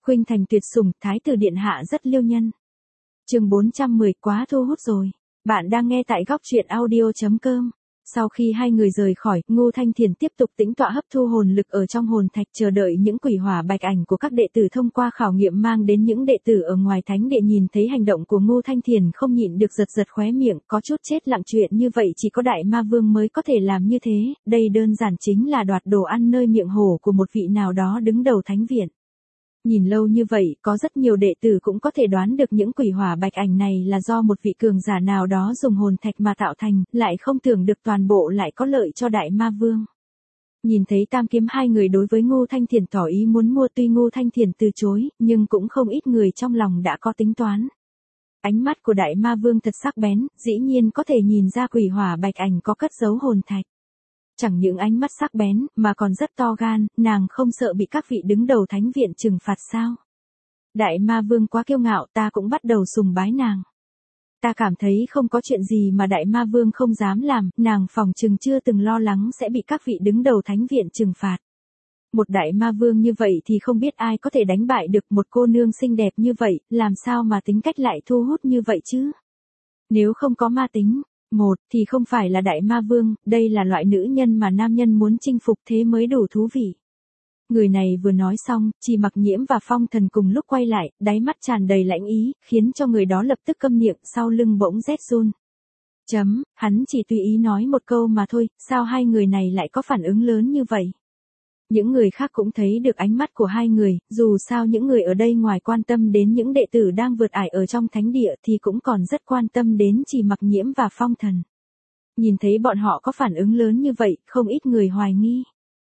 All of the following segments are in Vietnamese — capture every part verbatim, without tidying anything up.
Khuynh thành tuyệt sủng, thái tử điện hạ rất liêu nhân. Chương bốn trăm mười, quá thu hút rồi. Bạn đang nghe tại góc truyện audio chấm com. Sau khi hai người rời khỏi, Ngô Thanh Thiền tiếp tục tĩnh tọa hấp thu hồn lực ở trong hồn thạch, chờ đợi những quỷ hỏa bạch ảnh của các đệ tử thông qua khảo nghiệm mang đến những đệ tử ở ngoài thánh địa. Nhìn thấy hành động của Ngô Thanh Thiền không nhịn được giật giật khóe miệng, có chút chết lặng, chuyện như vậy chỉ có đại ma vương mới có thể làm như thế, đây đơn giản chính là đoạt đồ ăn nơi miệng hổ của một vị nào đó đứng đầu thánh viện. Nhìn lâu như vậy, có rất nhiều đệ tử cũng có thể đoán được những quỷ hỏa bạch ảnh này là do một vị cường giả nào đó dùng hồn thạch mà tạo thành, lại không tưởng được toàn bộ lại có lợi cho đại ma vương. Nhìn thấy tam kiếm hai người đối với Ngô Thanh Thiền tỏ ý muốn mua, tuy Ngô Thanh Thiền từ chối, nhưng cũng không ít người trong lòng đã có tính toán. Ánh mắt của đại ma vương thật sắc bén, dĩ nhiên có thể nhìn ra quỷ hỏa bạch ảnh có cất giấu hồn thạch. Chẳng những ánh mắt sắc bén, mà còn rất to gan, nàng không sợ bị các vị đứng đầu thánh viện trừng phạt sao? Đại ma vương quá kiêu ngạo, ta cũng bắt đầu sùng bái nàng. Ta cảm thấy không có chuyện gì mà đại ma vương không dám làm, nàng phòng chừng chưa từng lo lắng sẽ bị các vị đứng đầu thánh viện trừng phạt. Một đại ma vương như vậy thì không biết ai có thể đánh bại được, một cô nương xinh đẹp như vậy, làm sao mà tính cách lại thu hút như vậy chứ? Nếu không có ma tính, một, thì không phải là đại ma vương, đây là loại nữ nhân mà nam nhân muốn chinh phục, thế mới đủ thú vị. Người này vừa nói xong, Trì Mặc Nhiễm và Phong Thần cùng lúc quay lại, đáy mắt tràn đầy lãnh ý, khiến cho người đó lập tức câm miệng, sau lưng bỗng rét run. Chấm, hắn chỉ tùy ý nói một câu mà thôi, sao hai người này lại có phản ứng lớn như vậy? Những người khác cũng thấy được ánh mắt của hai người, dù sao những người ở đây ngoài quan tâm đến những đệ tử đang vượt ải ở trong thánh địa thì cũng còn rất quan tâm đến Trì Mặc Nhiễm và Phong Thần. Nhìn thấy bọn họ có phản ứng lớn như vậy, không ít người hoài nghi.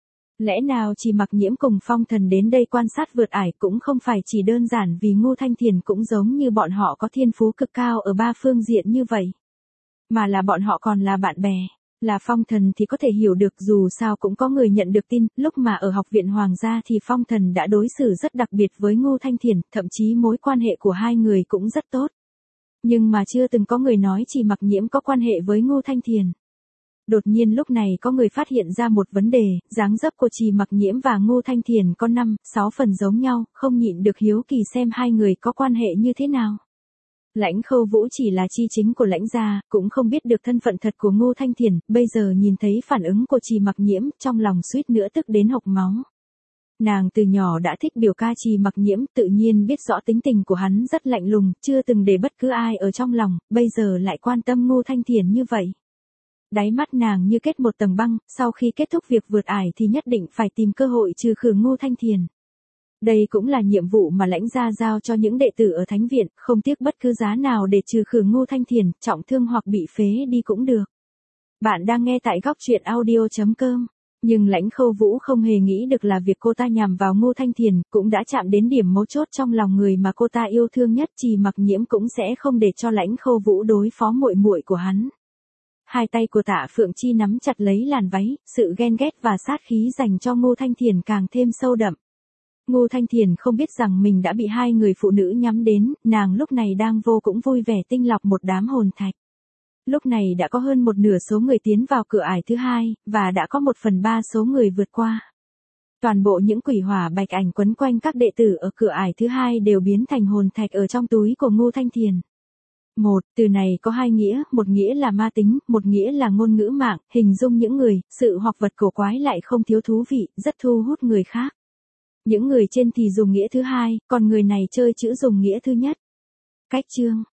Lẽ nào Trì Mặc Nhiễm cùng Phong Thần đến đây quan sát vượt ải cũng không phải chỉ đơn giản vì Ngô Thanh Thiền cũng giống như bọn họ có thiên phú cực cao ở ba phương diện như vậy, mà là bọn họ còn là bạn bè. Là Phong Thần thì có thể hiểu được, dù sao cũng có người nhận được tin, lúc mà ở học viện Hoàng gia thì Phong Thần đã đối xử rất đặc biệt với Ngô Thanh Thiền, thậm chí mối quan hệ của hai người cũng rất tốt. Nhưng mà chưa từng có người nói Trì Mặc Nhiễm có quan hệ với Ngô Thanh Thiền. Đột nhiên lúc này có người phát hiện ra một vấn đề, dáng dấp của Trì Mặc Nhiễm và Ngô Thanh Thiền có năm, sáu phần giống nhau, không nhịn được hiếu kỳ xem hai người có quan hệ như thế nào. Lãnh Khâu Vũ chỉ là chi chính của Lãnh gia, cũng không biết được thân phận thật của Ngô Thanh Thiền, bây giờ nhìn thấy phản ứng của Trì Mặc Nhiễm, trong lòng suýt nữa tức đến hộc máu. Nàng từ nhỏ đã thích biểu ca Trì Mặc Nhiễm, tự nhiên biết rõ tính tình của hắn rất lạnh lùng, chưa từng để bất cứ ai ở trong lòng, bây giờ lại quan tâm Ngô Thanh Thiền như vậy. Đáy mắt nàng như kết một tầng băng, sau khi kết thúc việc vượt ải thì nhất định phải tìm cơ hội trừ khử Ngô Thanh Thiền. Đây cũng là nhiệm vụ mà Lãnh gia giao cho những đệ tử ở thánh viện, không tiếc bất cứ giá nào để trừ khử Ngô Thanh Thiền, trọng thương hoặc bị phế đi cũng được. Bạn đang nghe tại góc truyện audio chấm com. Nhưng Lãnh Khâu Vũ không hề nghĩ được là việc cô ta nhằm vào Ngô Thanh Thiền cũng đã chạm đến điểm mấu chốt trong lòng người mà cô ta yêu thương nhất. Trì Mặc Nhiễm cũng sẽ không để cho Lãnh Khâu Vũ đối phó muội muội của hắn. Hai tay của Tạ Phượng Chi nắm chặt lấy làn váy, sự ghen ghét và sát khí dành cho Ngô Thanh Thiền càng thêm sâu đậm. Ngô Thanh Thiền không biết rằng mình đã bị hai người phụ nữ nhắm đến, nàng lúc này đang vô cũng vui vẻ tinh lọc một đám hồn thạch. Lúc này đã có hơn một nửa số người tiến vào cửa ải thứ hai, và đã có một phần ba số người vượt qua. Toàn bộ những quỷ hỏa bạch ảnh quấn quanh các đệ tử ở cửa ải thứ hai đều biến thành hồn thạch ở trong túi của Ngô Thanh Thiền. Một, từ này có hai nghĩa, một nghĩa là ma tính, một nghĩa là ngôn ngữ mạng, hình dung những người, sự hoặc vật cổ quái lại không thiếu thú vị, rất thu hút người khác. Những người trên thì dùng nghĩa thứ hai, còn người này chơi chữ dùng nghĩa thứ nhất. Cách chương,